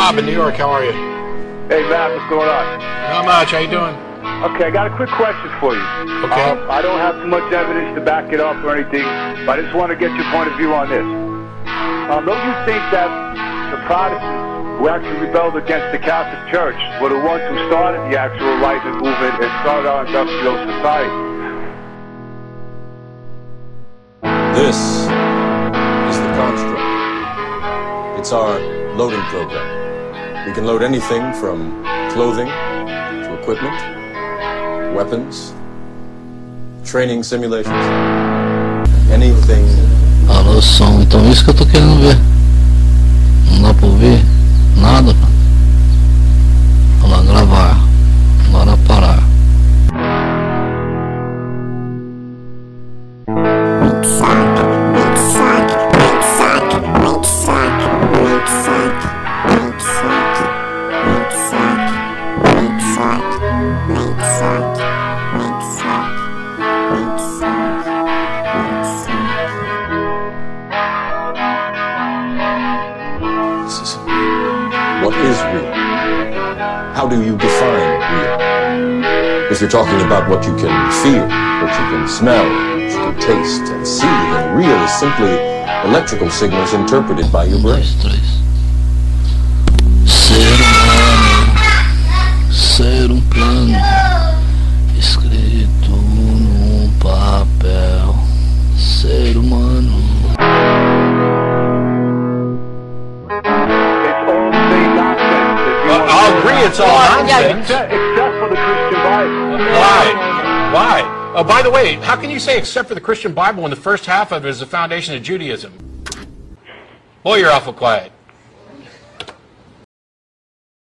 Bob in New York. How are you? Hey, Matt, what's going on? Not much. How you doing? Okay, I got a quick question for you. Okay. I don't have too much evidence to back it up or anything, but I just want to get your point of view on this. Don't you think that the Protestants who actually rebelled against the Catholic Church were the ones who started the actual Enlightenment movement and started our industrial society? This is the construct. It's our loading program. We can load anything from clothing to equipment, weapons, training simulations, anything. Alô, som, então isso que eu tô querendo ver. Não dá pra ouvir nada. Olha lá, gravar. Bora parar. What is real? How do you define real? If you're talking about what you can feel, what you can smell, what you can taste and see, then real is simply electrical signals interpreted by your brain. Ser plano escrito num papel. Ser humano. I'll agree it's all nonsense. Except for the Christian Bible. Why? Oh, by the way, how can you say except for the Christian Bible when the first half of it is the foundation of Judaism? Boy, you're awful quiet.